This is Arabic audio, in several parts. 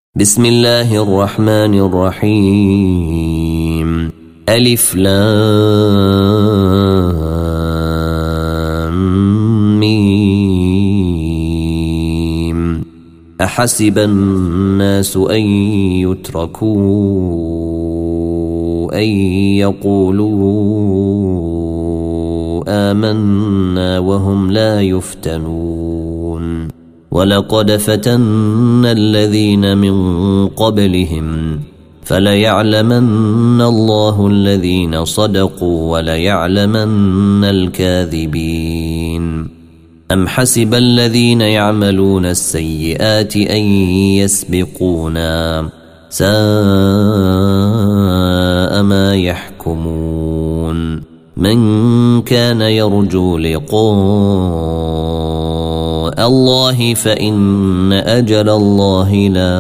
بسم الله الرحمن الرحيم. ألف لام ميم. أحسب الناس أن يتركوا أن يقولوا آمنا وهم لا يفتنون. ولقد فتنا الذين من قبلهم فليعلمن الله الذين صدقوا وليعلمن الكاذبين. أم حسب الذين يعملون السيئات أن يسبقونا ساء ما يحكمون. من كان يرجو لقاء الله فإن أجل الله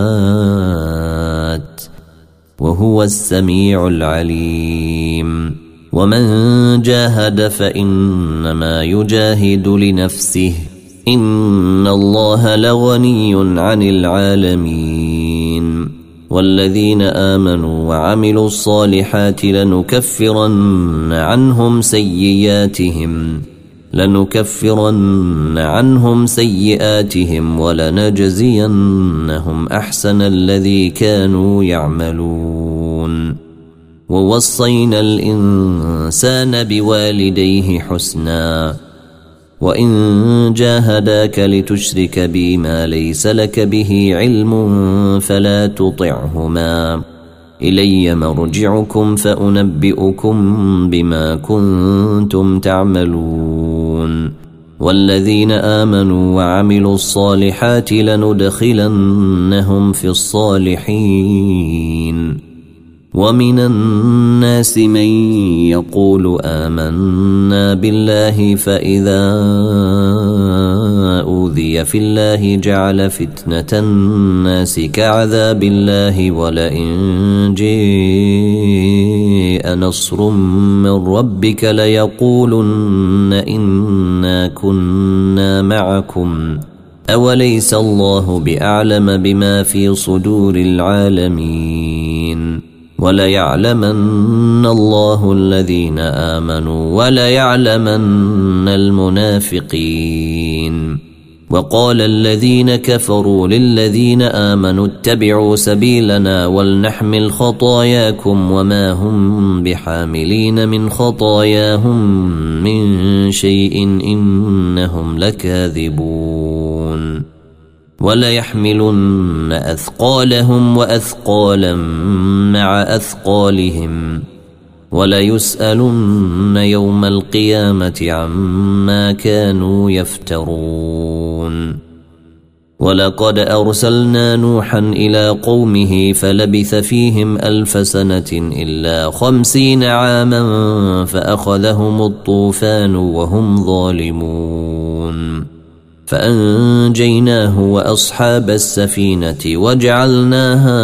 لات وهو السميع العليم. ومن جاهد فإنما يجاهد لنفسه إن الله لغني عن العالمين. والذين آمنوا وعملوا الصالحات لنكفرن عنهم سيئاتهم ولنجزينهم أحسن الذي كانوا يعملون. ووصينا الإنسان بوالديه حسنا وإن جاهداك لتشرك بي ما ليس لك به علم فلا تطعهما إلي مرجعكم فأنبئكم بما كنتم تعملون. والذين آمنوا وعملوا الصالحات لندخلنهم في الصالحين. ومن الناس من يقول آمنا بالله فإذا أوذي في الله جعل فتنة الناس كعذاب الله ولئن جاء نصر من ربك ليقولن إنا كنا معكم أوليس الله بأعلم بما في صدور العالمين. وليعلمن الله الذين آمنوا وليعلمن المنافقين. وقال الذين كفروا للذين آمنوا اتبعوا سبيلنا ولنحمل خطاياكم وما هم بحاملين من خطاياهم من شيء إنهم لكاذبون. وليحملن أثقالهم وأثقالا مع أثقالهم وليسألن يوم القيامة عما كانوا يفترون. ولقد أرسلنا نوحا إلى قومه فلبث فيهم 1000 سنة إلا 50 عاما فأخذهم الطوفان وهم ظالمون. فأنجيناه وأصحاب السفينة وجعلناها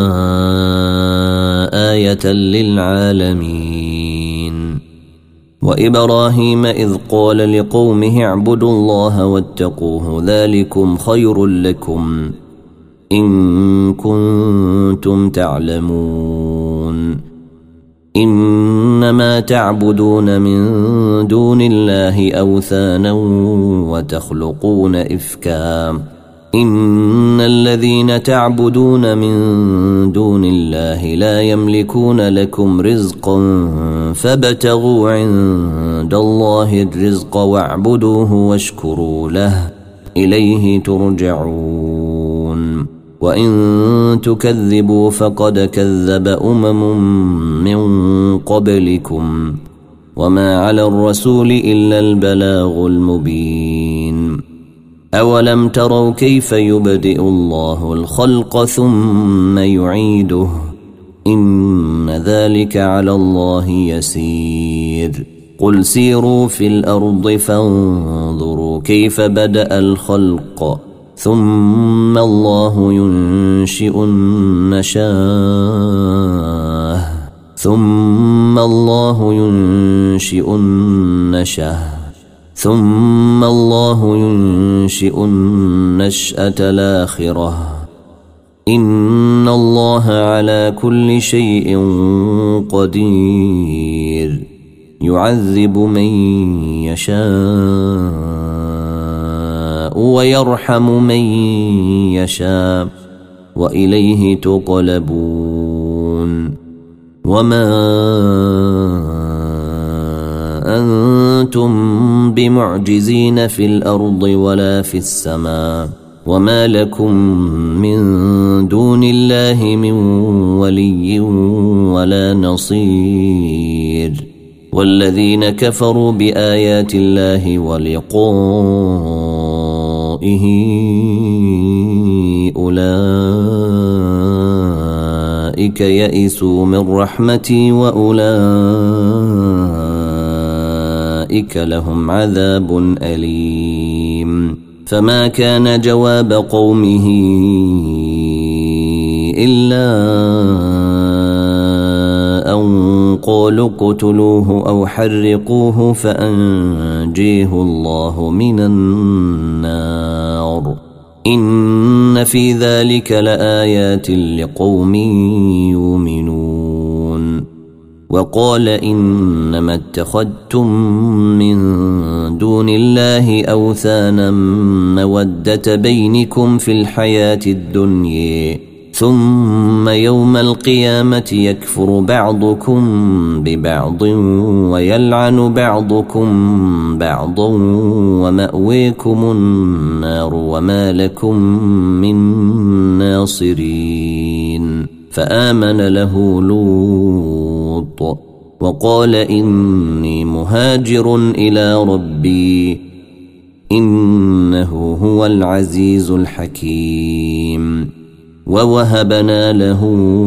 آية للعالمين. وإبراهيم إذ قال لقومه اعبدوا الله واتقوه ذلكم خير لكم إن كنتم تعلمون. إنما تعبدون من دون الله أوثانا وتخلقون إفكا إن الذين تعبدون من دون الله لا يملكون لكم رزقا فابتغوا عند الله الرزق واعبدوه واشكروا له إليه ترجعون. وإن تكذبوا فقد كذب من قبلكم وما على الرسول إلا البلاغ المبين. أولم تروا كيف يبدئ الله الخلق ثم يعيده إن ذلك على الله يسير. قل سيروا في الأرض فانظروا كيف بدأ الخلق ثم الله ينشئ النشأة الآخرة إن الله على كل شيء قدير يعذب من يشاء ويرحم من يشاء وإليه تقلبون وما أنتم بمعجزين في الأرض ولا في السماء وما لكم من دون الله من ولي ولا نصير والذين كفروا بآيات الله ولقائه أولئك يئسوا من رحمتي وأولئك لهم عذاب أليم فما كان جواب قومه إلا أن قالوا اقتلوه أو حرقوه فأنجيه الله من النار إن في ذلك لآيات لقوم يؤمنون وقال إنما اتخذتم من دون الله أوثانا مودة بينكم في الحياة الدنيا ثم يوم القيامة يكفر بعضكم ببعض ويلعن بعضكم بعضا ومأويكم النار وما لكم من ناصرين فآمن له لوط وقال إني مهاجر إلى ربي إنه هو العزيز الحكيم ووهبنا له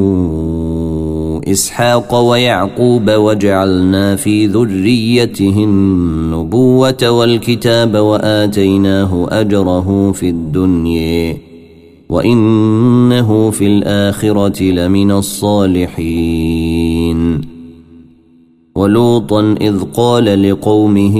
إسحاق ويعقوب وجعلنا في ذريته النبوة والكتاب وآتيناه أجره في الدنيا وإنه في الآخرة لمن الصالحين ولوطا إذ قال لقومه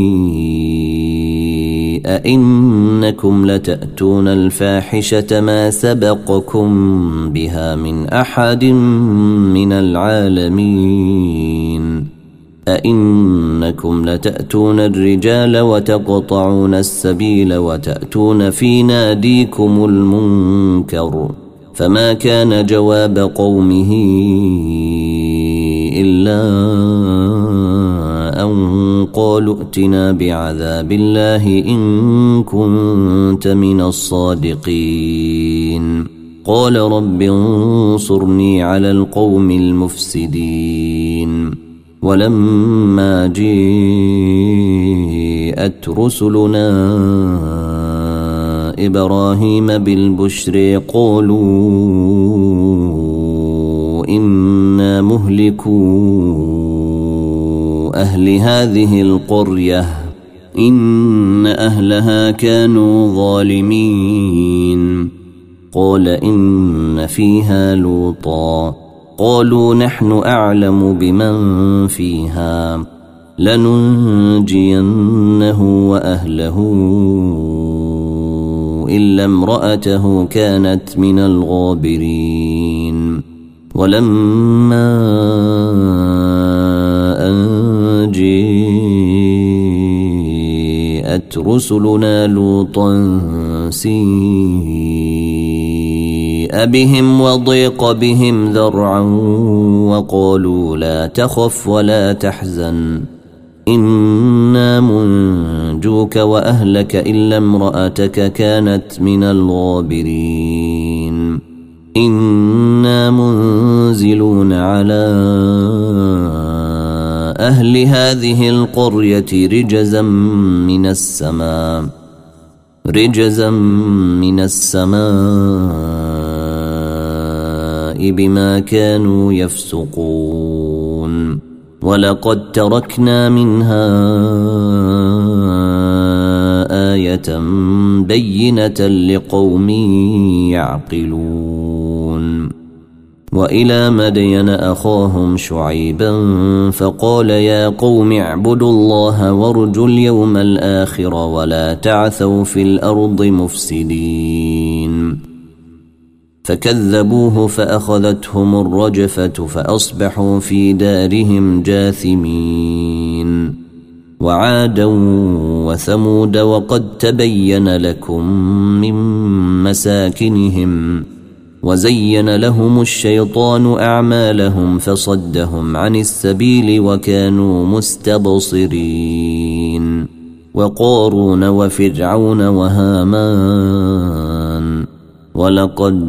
أئنكم لتأتون الفاحشة ما سبقكم بها من أحد من العالمين أئنكم لتأتون الرجال وتقطعون السبيل وتأتون في ناديكم المنكر فما كان جواب قومه إلا أن قالوا ائتنا بعذاب الله إن كنت من الصادقين قال رب انصرني على القوم المفسدين ولما جاءت رسلنا إبراهيم بالبشر قالوا إنا مهلكو أهل هذه القرية إن أهلها كانوا ظالمين قال إن فيها لوطا قالوا نحن أعلم بمن فيها لننجينه وأهله إلا امرأته كانت من الغابرين ولما أن جاءت رسلنا لوطا سيء بهم وضيق بهم ذرعا وقالوا لا تخف ولا تحزن إنا منجوك وأهلك إلا امرأتك كانت من الغابرين إنا منزلون على أهل هذه القرية رجزا من السماء بما كانوا يفسقون ولقد تركنا منها آية بينة لقوم يعقلون وإلى مدين أخاهم شعيبا فقال يا قوم اعبدوا الله وارجوا اليوم الآخر ولا تعثوا في الأرض مفسدين فكذبوه فأخذتهم الرجفة فأصبحوا في دارهم جاثمين. وعادا وثمود وقد تبين لكم من مساكنهم وزين لهم الشيطان أعمالهم فصدهم عن السبيل وكانوا مستبصرين. وقارون وفرعون وهامان ولقد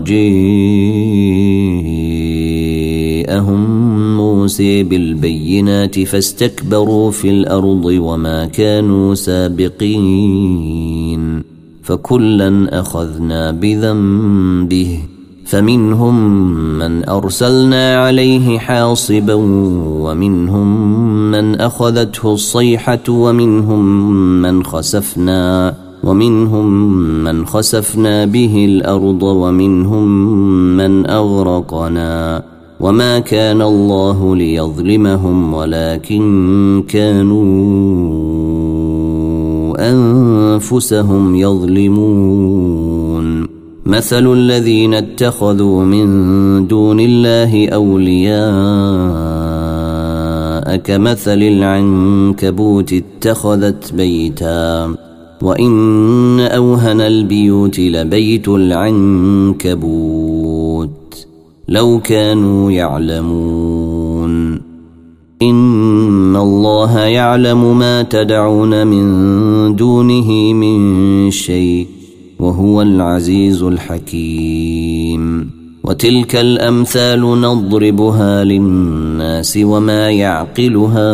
جاءهم موسى بالبينات فاستكبروا في الأرض وما كانوا سابقين. فكلا أخذنا بذنبه فمنهم من أرسلنا عليه حاصبا ومنهم من أخذته الصيحة ومنهم من خسفنا به الأرض ومنهم من أغرقنا وما كان الله ليظلمهم ولكن كانوا أنفسهم يظلمون. مثل الذين اتخذوا من دون الله أولياء كمثل العنكبوت اتخذت بيتا وإن أوهن البيوت لبيت العنكبوت لو كانوا يعلمون. إن الله يعلم ما تدعون من دونه من شيء وهو العزيز الحكيم. وتلك الأمثال نضربها للناس وما يعقلها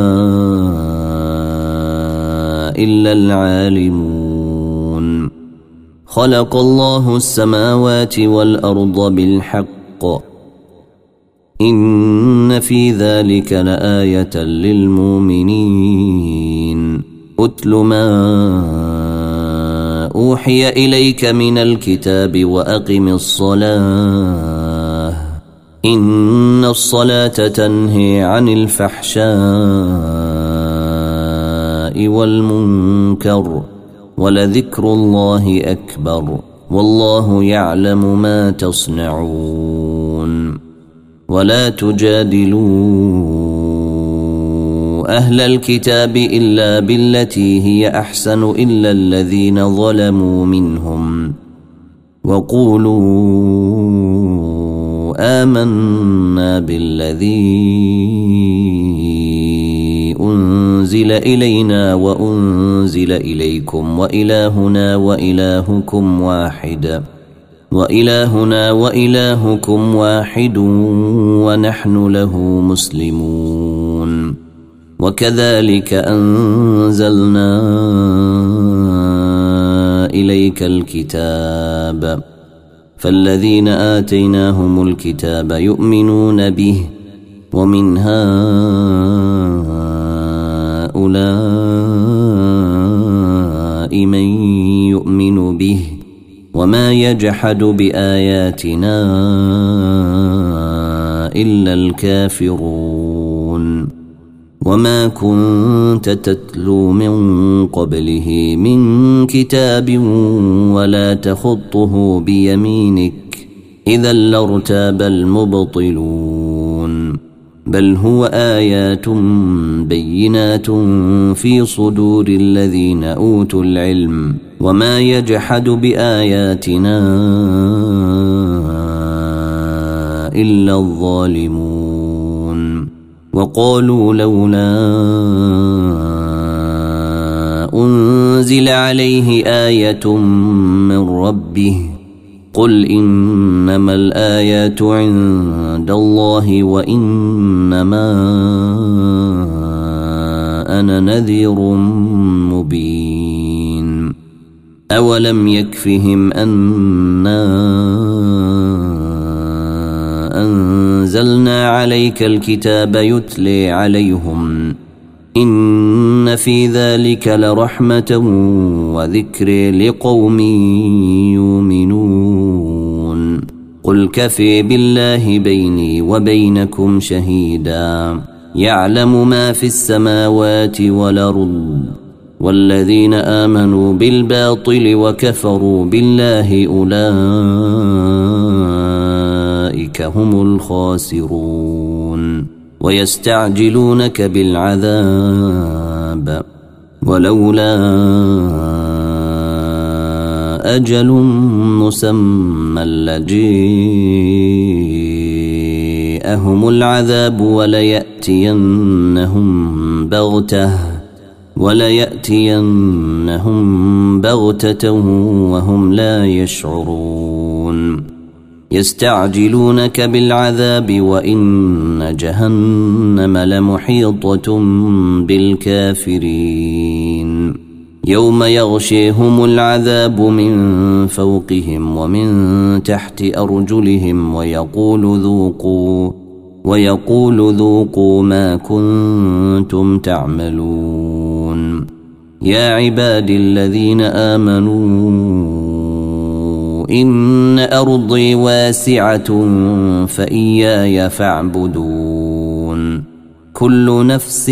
إلا العالمون. خلق الله السماوات والأرض بالحق إن في ذلك لآية للمؤمنين. أتل ما أوحي إليك من الكتاب وأقم الصلاة إن الصلاة تنهي عن الفحشاء والمنكر ولذكر الله أكبر والله يعلم ما تصنعون. ولا تجادلوا أهل الكتاب إلا بالتي هي أحسن إلا الذين ظلموا منهم وقولوا آمنا بالذي أنزل إلينا وأنزل إليكم وإلهنا وإلهكم واحد ونحن له مسلمون. وكذلك أنزلنا إليك الكتاب فالذين آتيناهم الكتاب يؤمنون به ومن هؤلاء من يؤمن به وما يجحد بآياتنا إلا الكافرون. وما كنت تتلو من قبله من كتاب ولا تخطه بيمينك إذا لارتاب المبطلون. بل هو آيات بينات في صدور الذين أوتوا العلم وما يجحد بآياتنا إلا الظالمون. وقالوا لولا أنزل عليه آية من ربه قل إنما الآيات عند الله وإنما أنا نذير مبين. أولم يكفهم أنا أنزلنا عليك الكتاب يتلي عليهم إن في ذلك لرحمة وذكر لقوم يؤمنون. قل كفي بالله بيني وبينكم شهيدا يعلم ما في السماوات والأرض والذين آمنوا بالباطل وكفروا بالله أولئك أولئك هم الخاسرون ويستعجلونك بالعذاب ولولا أجل مسمى لجيءهم العذاب وليأتينهم بغتة وهم لا يشعرون يستعجلونك بالعذاب وإن جهنم لمحيطة بالكافرين يوم يغشيهم العذاب من فوقهم ومن تحت أرجلهم ويقول ذوقوا ما كنتم تعملون يا عبادي الذين آمنوا إن أرضي واسعة فإياي فاعبدون كل نفس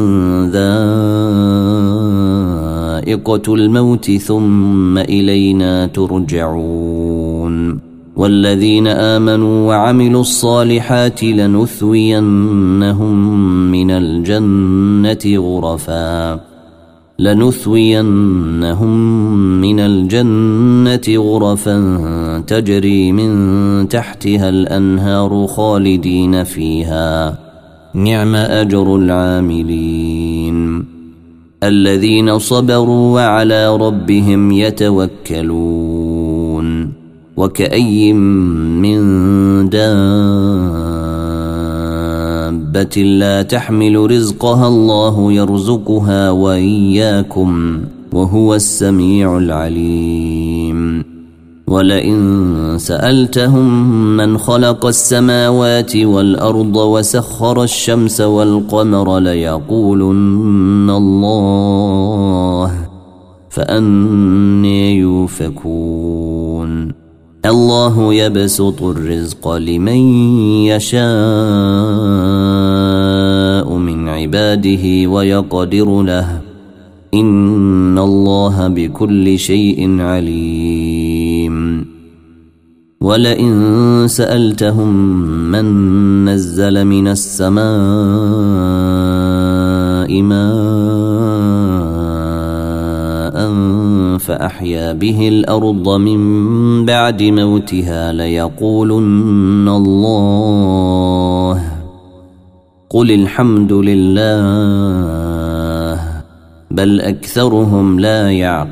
ذائقة الموت ثم إلينا ترجعون والذين آمنوا وعملوا الصالحات لنثوينهم من الجنة غرفا تجري من تحتها الأنهار خالدين فيها نعم أجر العاملين الذين صبروا وعلى ربهم يتوكلون وكأي من دابة لا تحمل رزقها الله يرزقها وإياكم وهو السميع العليم ولئن سألتهم من خلق السماوات والأرض وسخر الشمس والقمر ليقولن الله فأني يؤفكون الله يبسط الرزق لمن يشاء من عباده ويقدر له إن الله بكل شيء عليم ولئن سألتهم من نزل من السماء ماء فأحيا به الأرض من بعد موتها ليقولن الله قل الحمد لله بل أكثرهم لا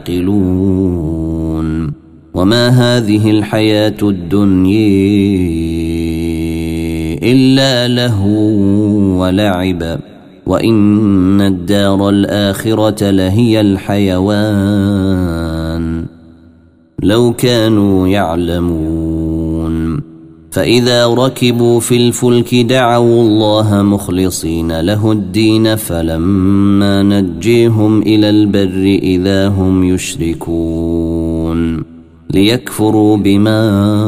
يعقلون وما هذه الحياة الدنيا إلا لهو ولعب وإن الدار الآخرة لهي الحيوان لو كانوا يعلمون فإذا ركبوا في الفلك دعوا الله مخلصين له الدين فلما نجيهم إلى البر إذا هم يشركون ليكفروا بما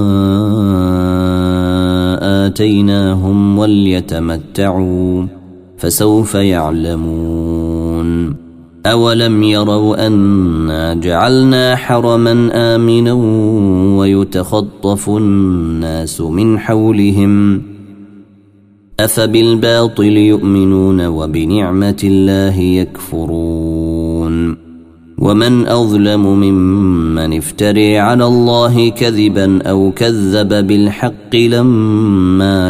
آتيناهم وليتمتعوا فسوف يعلمون أولم يروا أنا جعلنا حرما آمنا ويتخطف الناس من حولهم أفبالباطل يؤمنون وبنعمة الله يكفرون ومن أظلم ممن افتري على الله كذبا أو كذب بالحق لما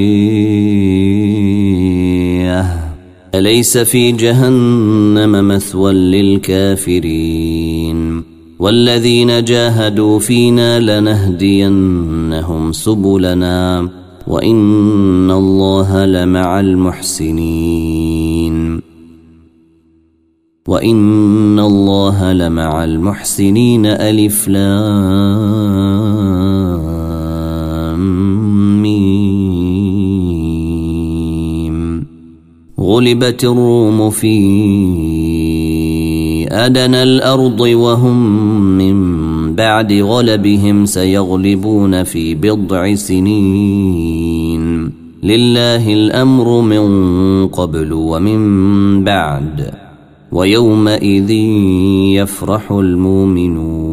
جاءه أليس في جهنم مثوى للكافرين والذين جاهدوا فينا لنهدينهم سبلنا وإن الله لمع المحسنين ألف لام ميم غلبت الروم في أدنى الأرض وهم من بعد غلبهم سيغلبون في بضع سنين لله الأمر من قبل ومن بعد ويومئذ يفرح المؤمنون